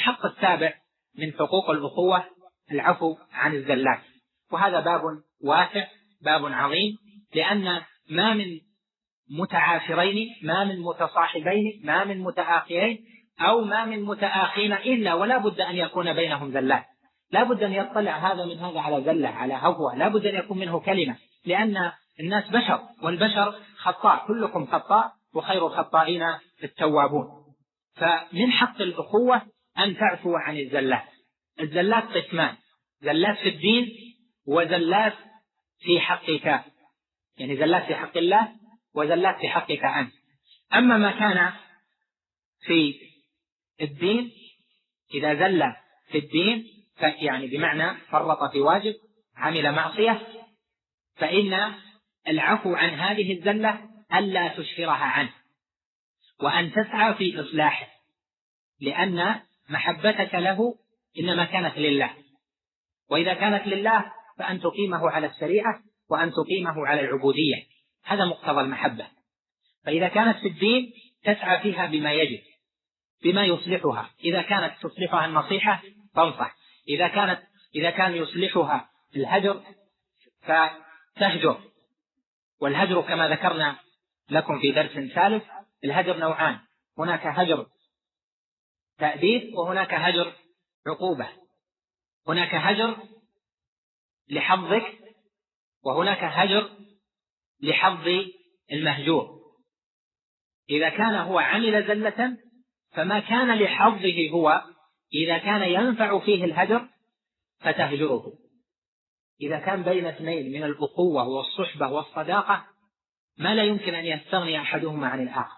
الحق السابع من حقوق الأخوة العفو عن الزلات، وهذا باب واسع، باب عظيم، لأن ما من متعاشرين، ما من متصاحبين، ما من متآخيين، أو ما من متآخين إلا ولا بد أن يكون بينهم زلات، لا بد أن يطلع هذا من هذا على زلة، على هفوة، لا بد أن يكون منه كلمة، لأن الناس بشر، والبشر خطاء، كلكم خطاء وخير الخطائين التوابون. فمن حق الأخوة أن تعفو عن الزلات. الزلات قسمان: زلات في الدين، وزلات في حقك، يعني زلات في حق الله وزلات في حقك أنت. أما ما كان في الدين، إذا زل في الدين يعني بمعنى فرط في واجب، عمل معصية، فإن العفو عن هذه الزلة ألا تشهرها عنه، وأن تسعى في إصلاحه، لأن محبتك له إنما كانت لله، وإذا كانت لله فأن تقيمه على الشريعة وأن تقيمه على العبودية، هذا مقتضى المحبة. فإذا كانت في الدين تسعى فيها بما يجب، بما يصلحها، إذا كانت تصلحها النصيحة تنصح، إذا كان يصلحها الهجر فتهجر. والهجر كما ذكرنا لكم في درس ثالث، الهجر نوعان: هناك هجر تأديب وهناك هجر عقوبة، هناك هجر لحظك وهناك هجر لحظ المهجور. إذا كان هو عمل زلة فما كان لحظه هو، إذا كان ينفع فيه الهجر فتهجره. إذا كان بين اثنين من الأخوة والصحبة والصداقة ما لا يمكن أن يستغني أحدهما عن الآخر،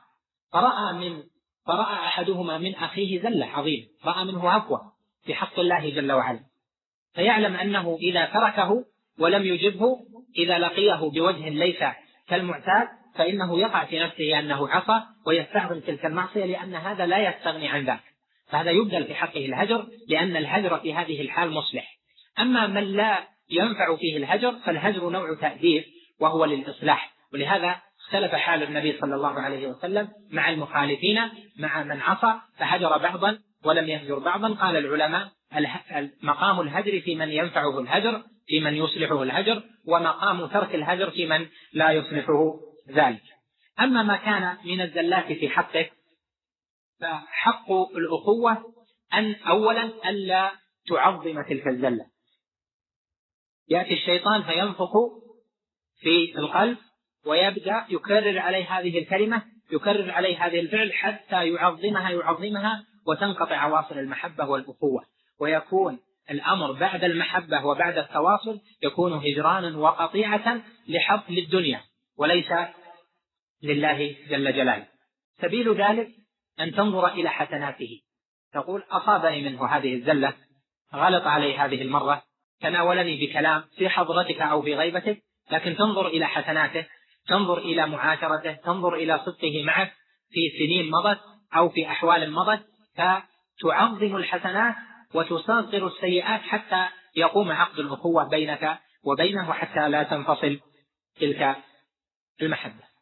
فرأى أحدهما من أخيه زلة عظيم، رأى منه عفوة في حق الله جل وعلا، فيعلم أنه إذا تركه ولم يجبه، إذا لقيه بوجه ليس كالمعتاد، فإنه يقع في نفسه أنه عصى ويستعظم تلك المعصية، لأن هذا لا يستغني عن ذلك، فهذا يبذل في حقه الهجر، لأن الهجر في هذه الحال مصلح. أما من لا ينفع فيه الهجر فالهجر نوع تأديب وهو للإصلاح، ولهذا اختلف حال النبي صلى الله عليه وسلم مع المخالفين، مع من عصى فهجر بعضا ولم يهجر بعضا. قال العلماء: مقام الهجر في من ينفعه الهجر، في من يصلحه الهجر، ومقام ترك الهجر في من لا يصلحه ذلك. أما ما كان من الزلات في حقك، فحق الأخوة أن أولا ألا تعظم تلك الزلة. يأتي الشيطان فينفخ في القلب ويبدأ يكرر عليه هذه الكلمة، يكرر عليه هذه الفعل حتى يعظمها وتنقطع عواصر المحبة والأخوة، ويكون الأمر بعد المحبة وبعد التواصل يكون هجرانا وقطيعة لحظ للدنيا وليس لله جل جلاله. سبيل ذلك أن تنظر إلى حسناته، تقول: أصابني منه هذه الزلة، غلط علي هذه المرة، تناولني بكلام في حضرتك أو في غيبتك، لكن تنظر إلى حسناته، تنظر إلى معاشرته، تنظر إلى صدقه معك في سنين مضت أو في أحوال مضت، فتعظم الحسنات وتصغر السيئات حتى يقوم عقد الأخوة بينك وبينه، حتى لا تنفصل تلك المحبة.